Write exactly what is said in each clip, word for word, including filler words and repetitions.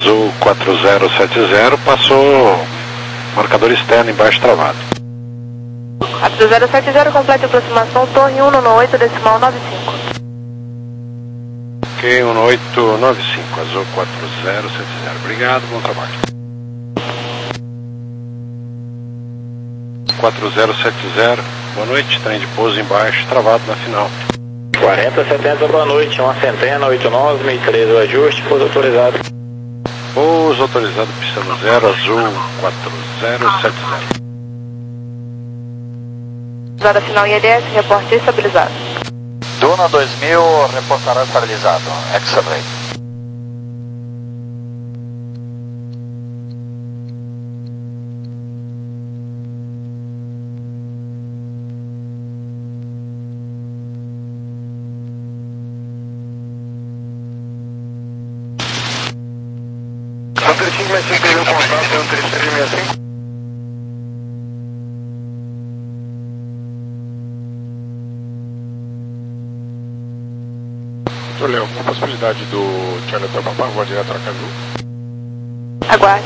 Azul quatro zero sete zero, passou marcador externo embaixo travado. quatro zero sete zero, completa aproximação, torre um nove oito, decimal nove cinco. Ok, um oito nove cinco, Azul quatro zero sete zero. Obrigado, bom trabalho. quatro zero sete zero, boa noite, trem de pouso embaixo, travado na final. quarenta setenta, boa noite, uma centena, oito nove, meio três, o ajuste, pouso autorizado. Pouso autorizado, pista no zero, Azul quatro zero sete zero. Usada final I L S, reporte estabilizado. Duna dois mil, reportará estabilizado, X-Ray. três cinco seis cinco, teve um contato, um três três seis cinco. Doutor Léo, uma possibilidade do Charlie Hotel Papa voar direto a Aracaju? Aguarde.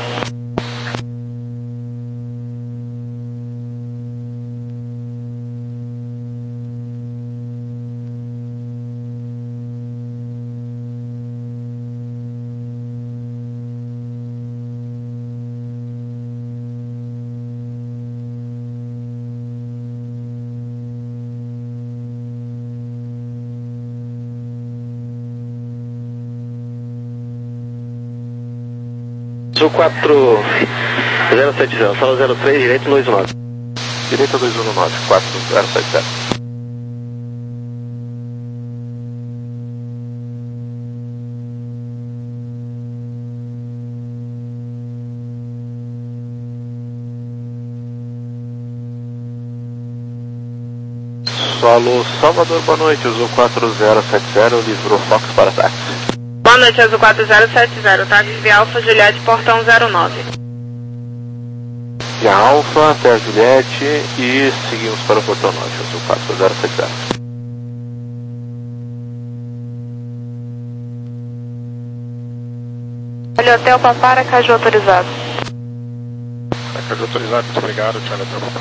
Azul quatro zero sete zero, sala zero três, direito dois um nove. Direita dois um nove, quatro zero sete zero. Solo Salvador, boa noite, Azul quatro zero sete zero, livrou Fox para táxi. Boa noite, Azul quatro zero sete zero, táxi via Alfa Juliette, portão zero nove. Via Alfa, até a Juliette e seguimos para o portão nove, Azul quatro zero sete zero. Olha, Hotel Papara, Caju autorizado. Aracaju autorizado, muito obrigado, Charlie Hotel Papa.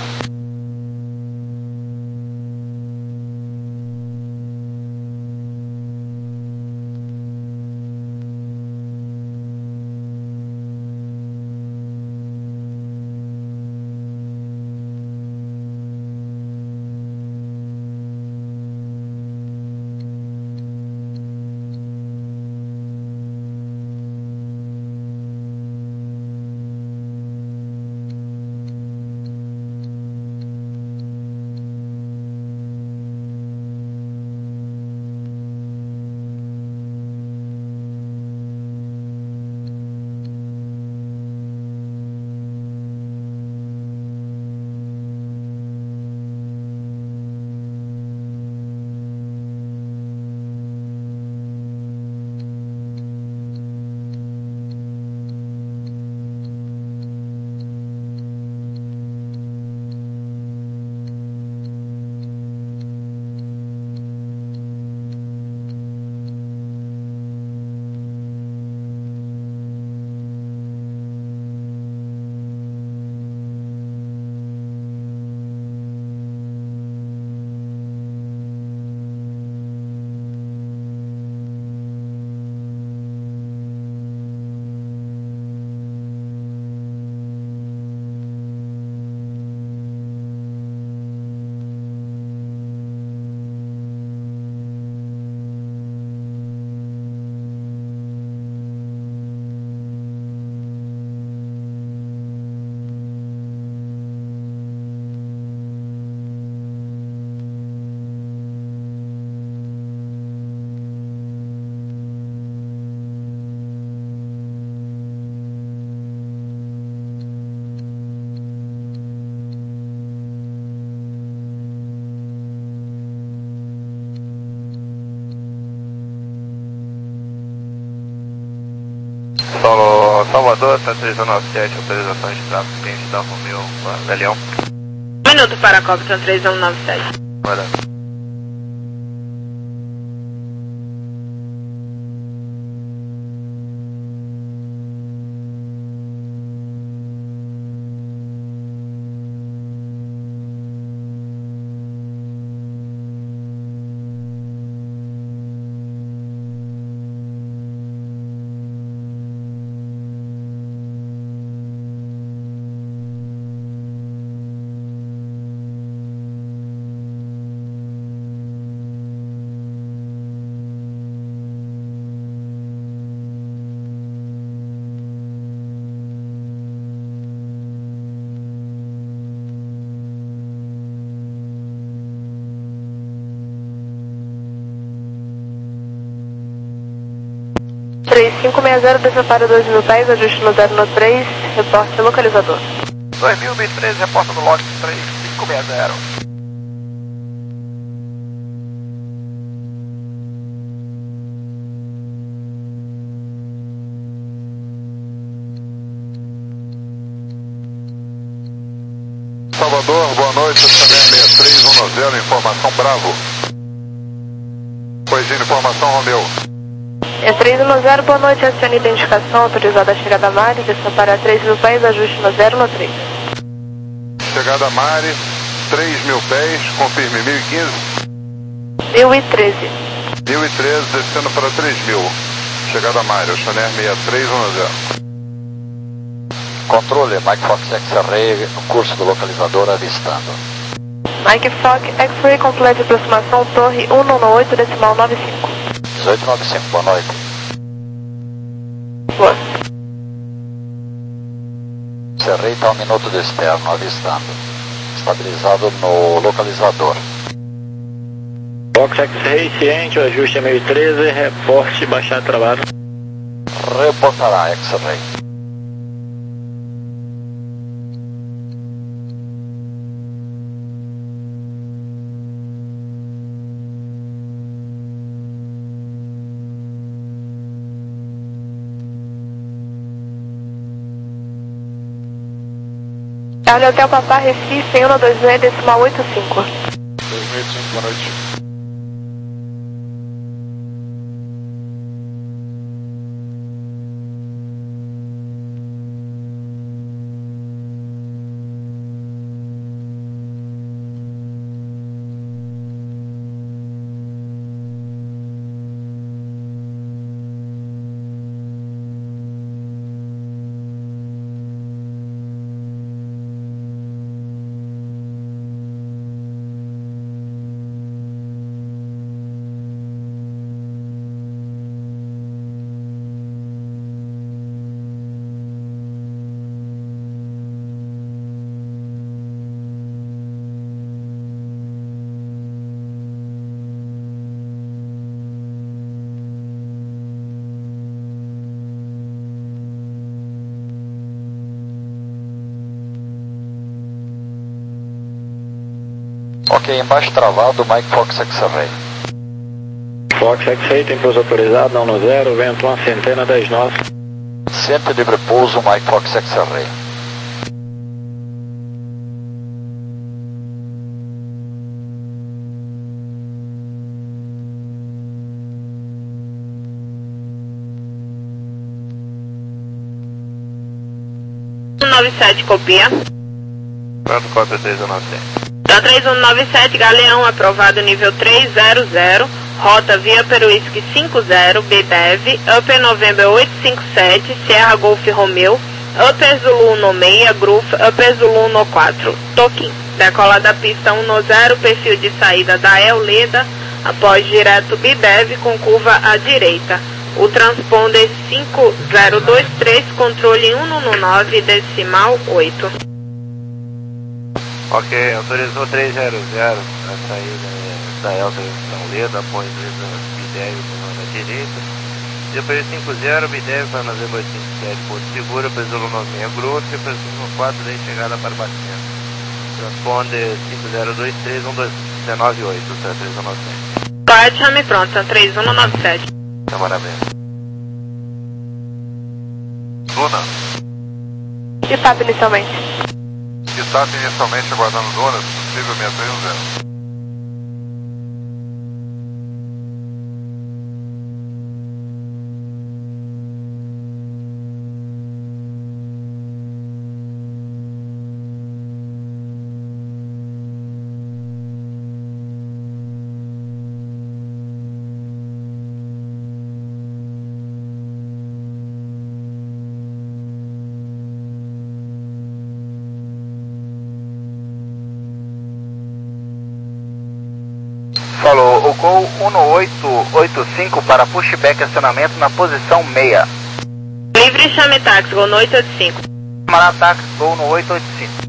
Solo Salvador, três um nove sete, autorização de tráfego, cliente da Romeo, Galeão. Um minuto para a Copton três um nove sete. Vai lá. cinco seis zero, desça para dois mil pés, ajuste no zero no três, reporte localizador. dois mil e treze, reporta no log três cinco seis zero. Salvador, boa noite, Chanel seis três um zero, informação Bravo. Pois informação Romeu. seis três um zero, boa noite, acione identificação, autorizada a chegada a Mari, desça para três mil pés, ajuste no zero no três. Chegada Mari, três mil pés, confirme mil e quinze. mil e treze. mil e treze, descendo para três mil. Chegada Mari, o Chanel seis três um zero. Controle, Mike Fox X-Ray, no curso do localizador avistando. Mike Fox X-Ray, completa aproximação, torre cento e noventa e oito, decimal noventa e cinco. dezoito noventa e cinco, boa noite. Boa. X-Ray está um minuto do externo, avistando. Estabilizado no localizador. Fox X-Ray, ciente, o ajuste é mil e treze, reporte, baixar trabalho. Reportará X-Ray. Charlie Hotel Papá, Recife, cento e doze, decimal oitenta e cinco. dois mil e cinco, boa noite. Ok, embaixo travado, Mike Fox X-Ray. Fox X-Ray, tem pouso autorizado, não no zero, vento uma centena, dez nove. Centro de repouso, Mike Fox X-Ray. noventa e sete, copia. Pronto, cópia três um nove sete. Da três um nove sete, Galeão, aprovado nível três zero zero, rota via Peruísque cinco zero, B D E V, Upper November oito cinco sete, Sierra Golf Romeu, Upper Zulu no seis, Groove, Upper Zulu no quatro, Toquim. Decola da pista um zero, perfil de saída da Euleda, após direto B D E V com curva à direita. O transponder cinco zero dois três, controle cento e nove, decimal oito. Ok, autorizou três zero zero a saída da Elsa São Leda, após B D E V na direita. Depois cinco zero, B D E V para Novembro oito cinco sete, Porto Seguro, Pesulo no seis, Grosso, e Pesulo no quatro, daí chegada para Batista. Transponder cinco zero dois três um dois nove oito, três um nove sete. Pode, chame pronta, três um nove sete. Tá, maravilha. Luna, Estado inicialmente. Estado inicialmente aguardando zonas, possível seis três um zero. Falou, o Gol um oito oito cinco para pushback acionamento na posição seis. Livre, chame táxi, Gol no oito oito cinco. Camará táxi, Gol no oito oito cinco.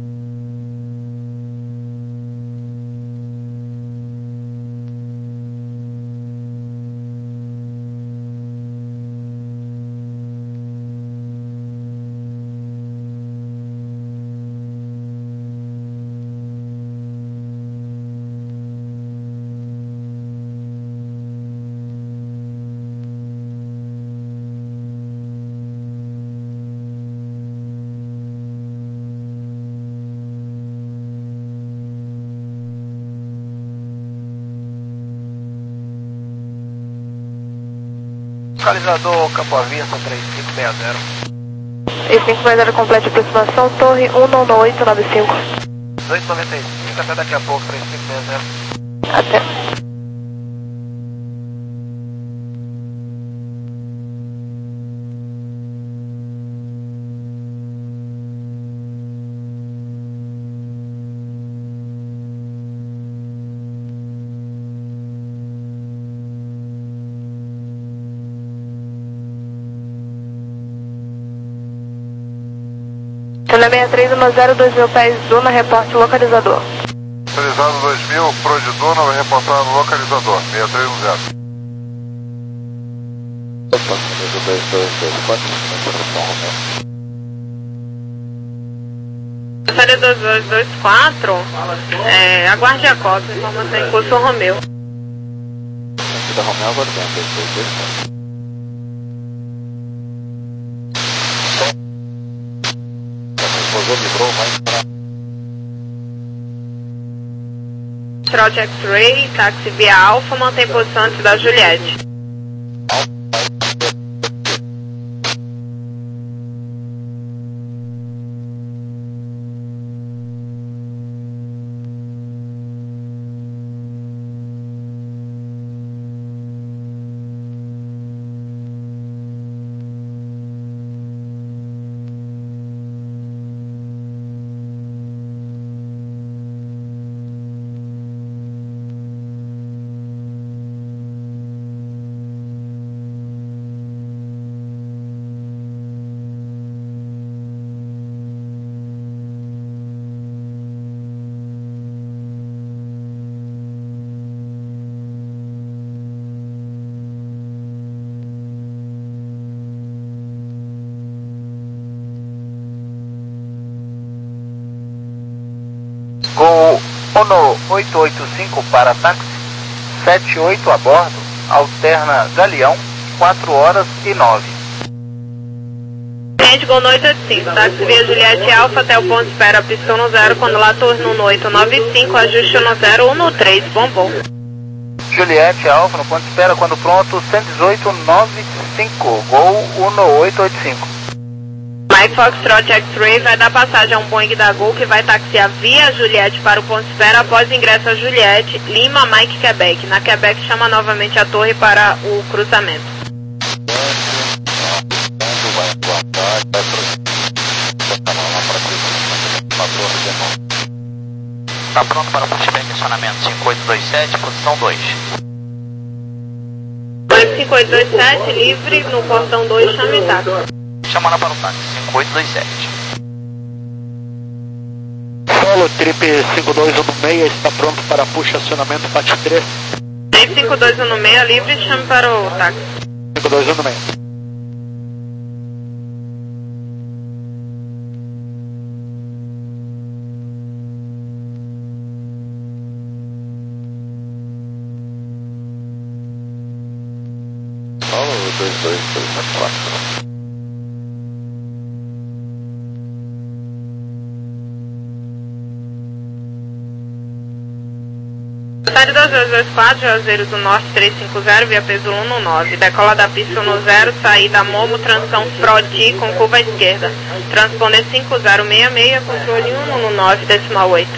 localizador Campo Avista três cinco seis zero. três cinco seis zero complete aproximação, torre um nove oito nove cinco. dois noventa e cinco, até daqui a pouco, três cinco seis zero. Até. Cena seis três um zero, dois mil pés, Duna, reporte localizador. Localizado dois mil, pro de Duna, vai reportar no localizador, seis três um zero. dois dois dois quatro, Série dois dois dois quatro, é, aguarde a cópia, informação em curso Romeu. Da Romeu aguardando, dois dois dois quatro. Livrou, vai entrar. Trote X-Ray, táxi via Alfa, mantém posição antes da Juliette. Gol Uno oito oito cinco para táxi, sete oito a bordo, alterna Galeão, quatro horas e nove. Cliente Gol no oito oito cinco, táxi via Juliette Alfa até o ponto de espera, pista no zero, quando lá torno no oito nove cinco, ajuste no zero um no três, bombom. Juliette Alfa no ponto de espera, quando pronto, cento e dezoito nove cinco, Gol Uno oito oito cinco. Mike Foxtrot X-Ray vai dar passagem a um Boeing da Gol que vai taxiar via Juliette para o ponto de espera após ingresso a Juliette, Lima, Mike, Quebec. Na Quebec chama novamente a torre para o cruzamento. Está pronto para pushback acionamento cinco oito dois sete, posição dois. cinco oito dois sete, livre no portão dois, chame táxi. Chamando para o táxi cinco oito dois sete. Solo Trip cinco dois um seis está pronto para puxa acionamento P A T três. Trip cinco dois um seis, livre, chame para o táxi. cinco dois um seis. Solo dois dois dois quatro. Série dois dois dois quatro, Juazeiros do Norte três cinco zero, via peso um no nove. Decola da pista no zero, saída Momo, transição Frodi com curva à esquerda. Transponder cinco zero seis seis, controle um no nove, decimal oito.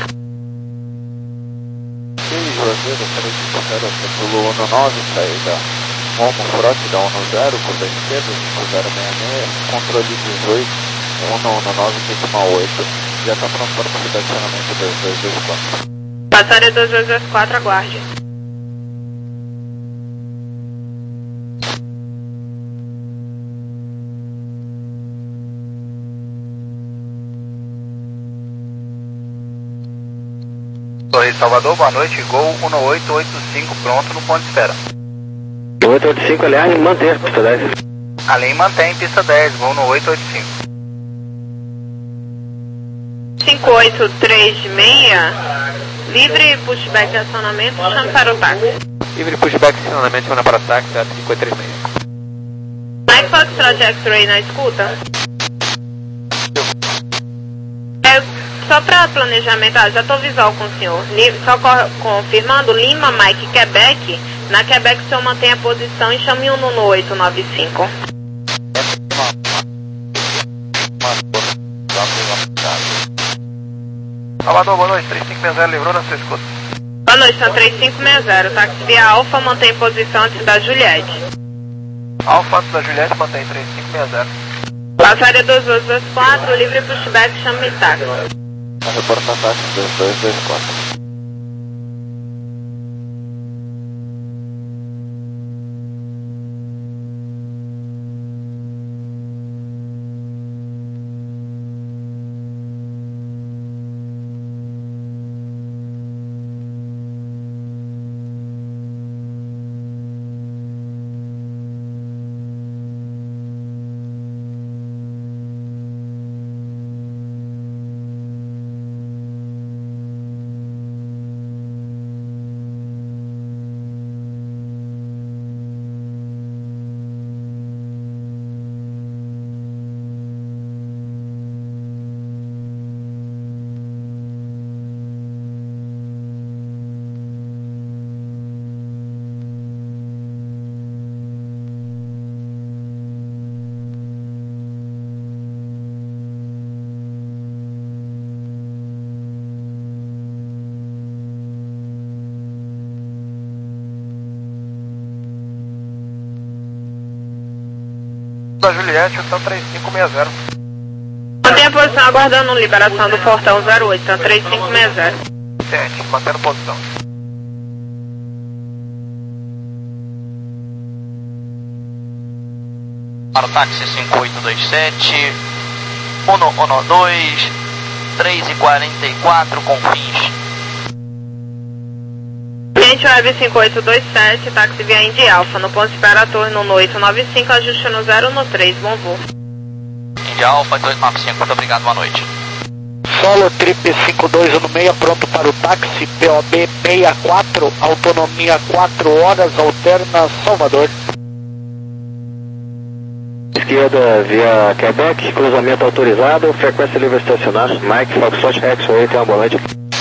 Juazeiro, três cinco zero, peso um no nove, saída Momo, Frodi da um no zero, curva à esquerda, cinco zero seis seis, controle dezoito, um no nove, decimal oito. Já está pronto para o estacionamento dois dois dois quatro. Passaria dois dois dois quatro, aguarde. Torre Salvador, boa noite, Gol Uno oito oito cinco, pronto no ponto de espera. oito oito cinco, aliás, manter, pista dez. Além mantém pista dez, Gol no oito oito cinco. cinco oito três seis, livre pushback de acionamento, chame para o táxi. Livre pushback de acionamento, chama para o táxi, cinco oito três seis. Mike Foxtrot X-Ray na escuta. É, só para planejamento, ah, já estou visual com o senhor. Só confirmando, Lima, Mike, Quebec. Na Quebec o senhor mantém a posição e chame um no oito nove cinco. Salvador, boa noite, três cinco seis zero, livrou na sua escuta. Boa noite, são três cinco seis zero, táxi via Alfa, mantém posição antes da Juliette. Alfa antes da Juliette, mantém três cinco seis zero. Passaria dois dois dois quatro, livre pushback, chame táxi. Reporta táxi dois dois dois quatro. Da Juliette, então três cinco seis zero. Mantém a posição aguardando liberação do portão zero oito, então três cinco seis zero. Ciente, mantendo posição. Para o táxi cinco oito dois sete, Uno Uno dois, três e quarenta e quatro com fins. Cliente Web cinco oito dois sete, táxi via Indy Alpha, no ponto espera torno no oito nove cinco, ajuste no zero no três, bom voo. Indy Alpha dois nove cinco, muito obrigado, boa noite. Solo Trip cinco dois um seis, pronto para o táxi, P O B sessenta e quatro, autonomia quatro horas, alterna Salvador. Esquerda via Quebec, cruzamento autorizado, frequência livre estacionar, Mike, Foxtrot, X oito, ambulante.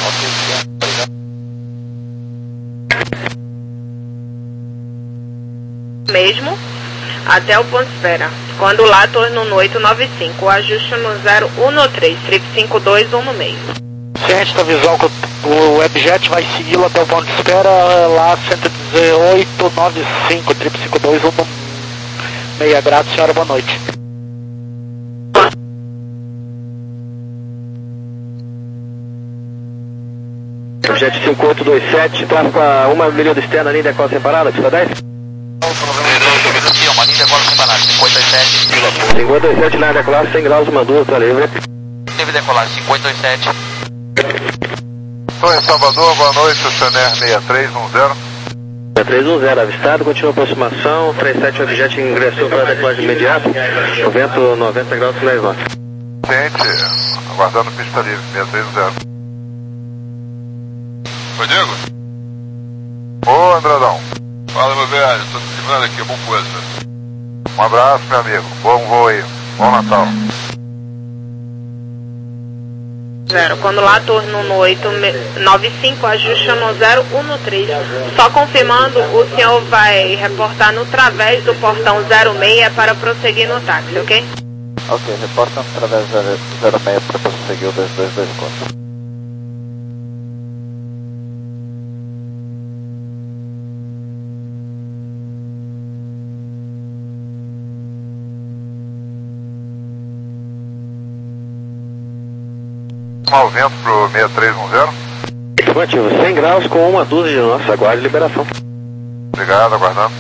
Mesmo, até o ponto espera. Quando lá, torno no oito nove cinco, o ajuste no zero um no três, Trip cinco dois um no meio. Se a gente está visual que o Webjet vai segui-lo até o ponto de espera, lá cento e dezoito nove cinco, Trip cinco dois um no meio. Grato, senhora, boa noite. Webjet cinco oito dois sete, tráfego a uma milha do externo, linha decola separada, pista dez. Uma linha agora separada, cinco oito dois sete. cinco oito dois sete, linha decolar, cem graus, uma duas, tá livre. Teve decolar, cinco oito dois sete. Estou em Salvador, boa noite, Chaner seis três um zero. seis três um zero, avistado, continua a aproximação, trinta e sete, objeto ingressou para a decolagem imediata, o vento noventa graus, dez knots. Ciente, aguardando pista livre, seis três um zero. Oi, Diego? Ô, Andradão. Fala, meu velho, tô te livrando aqui, bom coisa. Um abraço, meu amigo, bom voo aí, bom Natal. Zero, quando lá, torno no oito nove cinco, ajuste no zero um no três. Só confirmando, o senhor vai reportar no través do portão zero seis para prosseguir no táxi, ok? Ok, reporta através do zero seis para prosseguir o dois dois dois quatro. Mau vento pro seis três um zero. Afirmativo, cem graus com uma dúzia de nossa, aguarde liberação. Obrigado, aguardando.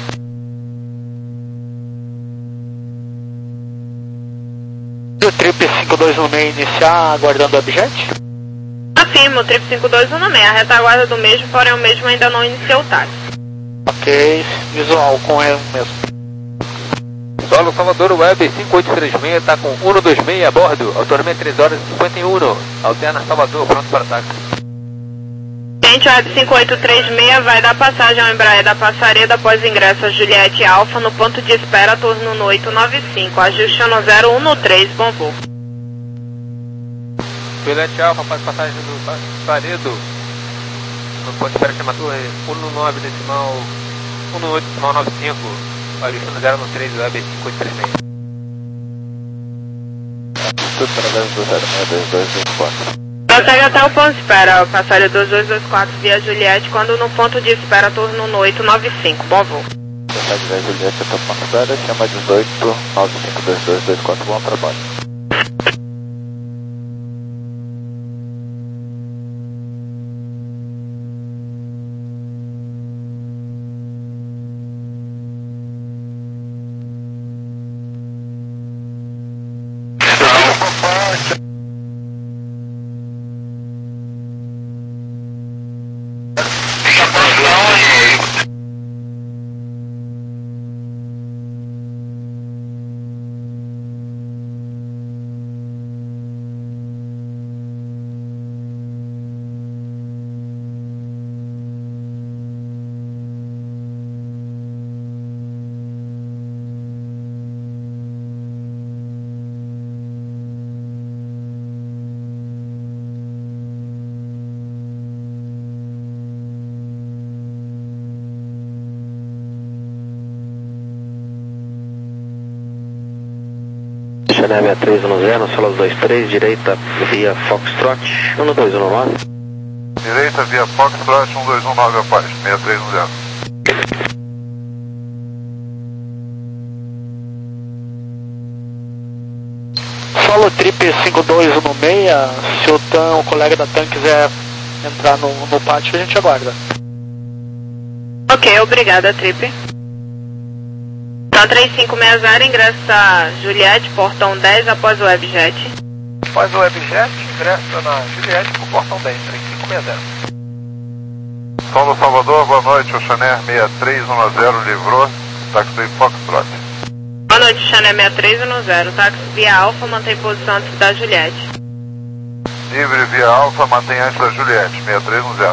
O Trip cinco dois um seis iniciar, aguardando o objeto? Afirmo, Trip cinco dois um seis, a retaguarda do mesmo, porém o mesmo ainda não iniciou o táxi. Ok, visual com ele mesmo. Solo Salvador Web cinco oito três seis, está com um dois seis a bordo, autonomia três horas e cinquenta e um, alterna Salvador, pronto para táxi. Cliente Web cinco oito três seis vai dar passagem ao Embraer da Passareda após ingresso a Juliette Alpha no ponto de espera, torno no oito nove cinco, ajuste no zero um no três, bom voo. Juliette Alfa, faz passagem do Paredo. No ponto de espera que chama torre um nove decimal um oito decimal nove cinco. Paulistano zero um três, web cinco oito três seis. Tudo através do zero seis dois dois dois quatro. Prossegue até o ponto de espera, passageiro dois dois dois quatro via Juliette, quando no ponto de espera turno no oito nove cinco. Bom voo. Passagem via Juliette até o ponto de espera, chama dezoito nove cinco dois dois dois quatro, bom trabalho. Chanel sessenta e três um zero, sala dois três, direita via Foxtrot um dois um nove. Direita via Foxtrot um dois um nove, a paz, sessenta e três um zero. Solo Trip cinco dois um seis, se o Tan, o colega da Tan, quiser entrar no, no pátio, a gente aguarda. Ok, obrigada, Trip. Tan três cinco seis zero, ingressa Juliette, portão dez, após o Webjet. Após o Webjet, ingressa na Juliette pro portão dez, três cinco seis zero. Solo Salvador, boa noite, o Chanel seis três um zero livrou, táxi Foxtrot. Boa noite, Chanel sessenta e três um zero, táxi via Alfa, mantém posição antes da Juliette. Livre via Alfa, mantém antes da Juliette, sessenta e três um zero.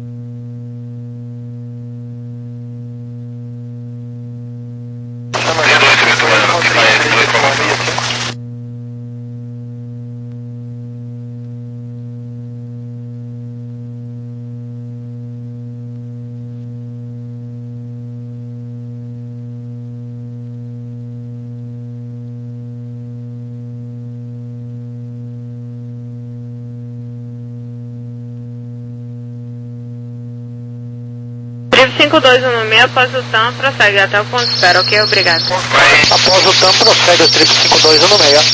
cinco dois um seis, após o T A M, prossegue até o ponto de espera, ok? Obrigado. Após o T A M, prossegue o Trip cinco dois um seis.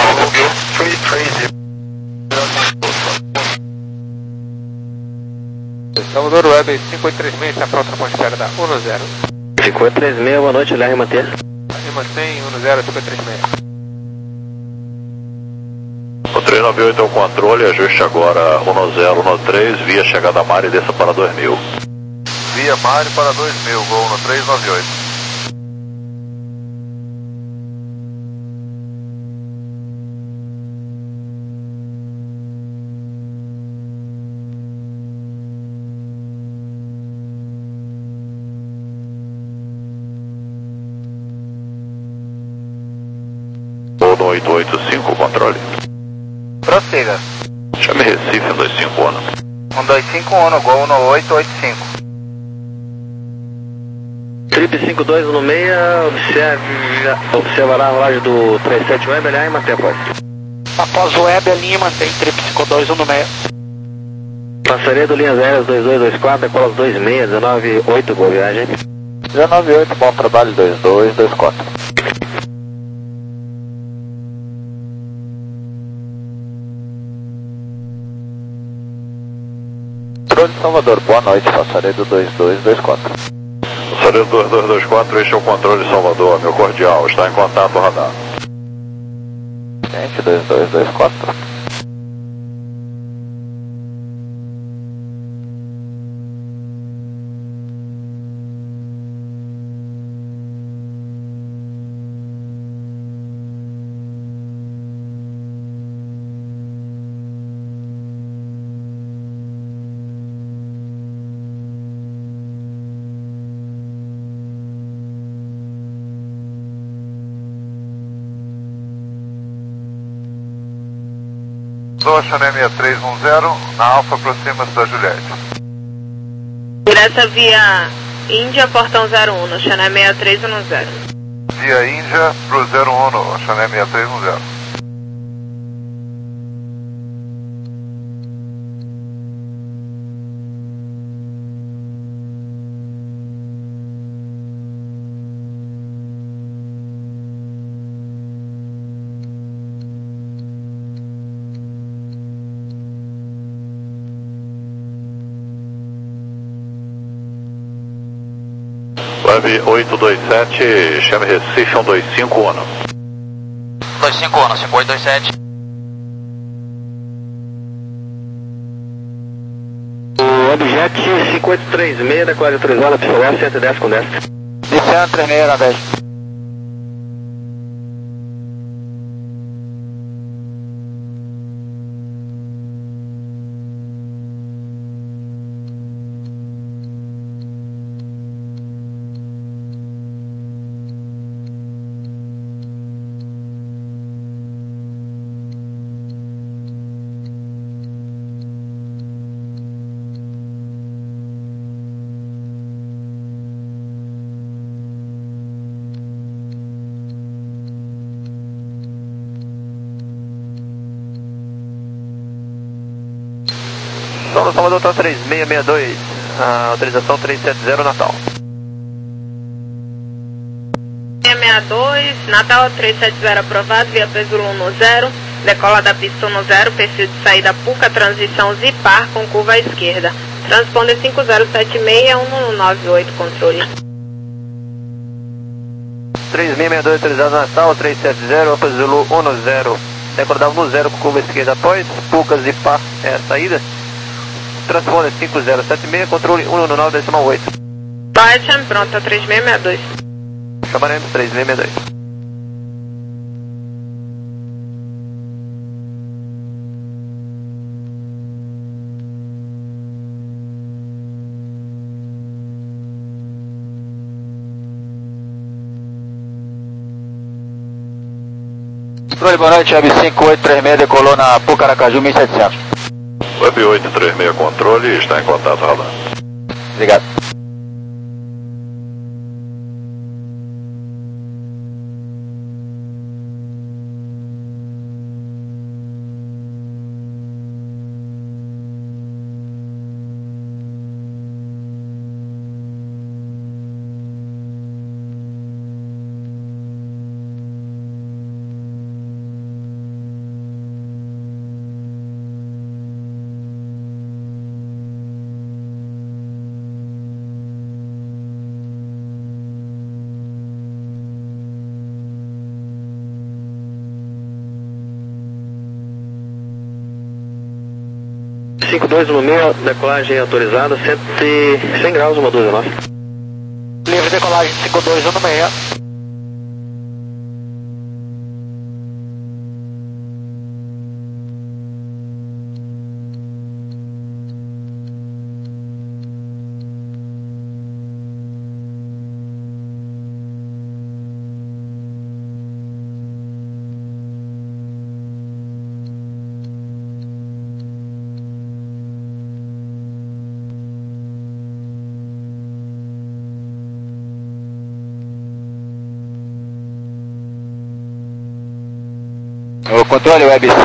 Salvador Web cinco oito três seis, está pronto para a ponte de espera da um zero. cinco oito três seis, boa noite, L R mantém. E mantém um zero cinco oito três seis. O três nove oito é o controle, ajuste agora um zero um três, via chegada Mari e desça para dois mil. Via Mari para dois mil, voo no três nove oito. Voo no oito oito cinco, controle. Prossiga. Chame Recife, um dois cinco um. um dois cinco um, gol no oito oito cinco. Trip cinco dois um seis, observa, observará a rolagem do trinta e sete Web, L R mantém após. Após o Web, a linha mantém Trip cinco dois um seis. Passaria do linhas aéreas dois dois dois quatro, decola dois seis, dezenove oito, boa viagem. dezenove oito, bom trabalho, dois dois dois quatro. Controle de Salvador, boa noite, passarei do dois dois dois quatro. Passaria do dois dois dois quatro, este é o controle de Salvador, meu cordial, está em contato radar. Gente, dois dois dois quatro. do Chané seis três um zero, na Alfa, aproxima-se da Juliette. Ingressa via Índia, portão zero um, no Chané seis três um zero. Via Índia pro zero um no Chané seis três um zero. Web oito dois sete, chame Recife um dois cinco um. dois cinco um, cinco oito dois sete. O Objet cinco oito três seis, decolagem autorizada, pista leste, cento e dez com dez. Descendo três seis na dez. São Salvador tá três seis seis dois, a autorização três sete zero Natal. seis seis dois, Natal três sete zero aprovado, via Peso um zero, decola da pista um zero, perfil de saída Puca, transição Zipar com curva à esquerda. Transponder cinco zero sete seis um nove oito, controle. três seis seis dois autorizado Natal, três sete zero, Peso um zero, decola da um zero com curva à esquerda após, Puca Zipar é a saída. Transponder cinco zero sete seis, controle um nove decimal oito. Baixa, pronto, três seis seis dois. Chamaremos três seis seis dois. Controle, boa noite, Web cinco oito três seis decolou na Pucaracaju mil e setecentos. Web oito três seis controle, está em contato, rolando. Obrigado. cinco dois um seis, decolagem autorizada, cem graus, uma dúzia nove. Livre decolagem cinco dois um seis. O controle Web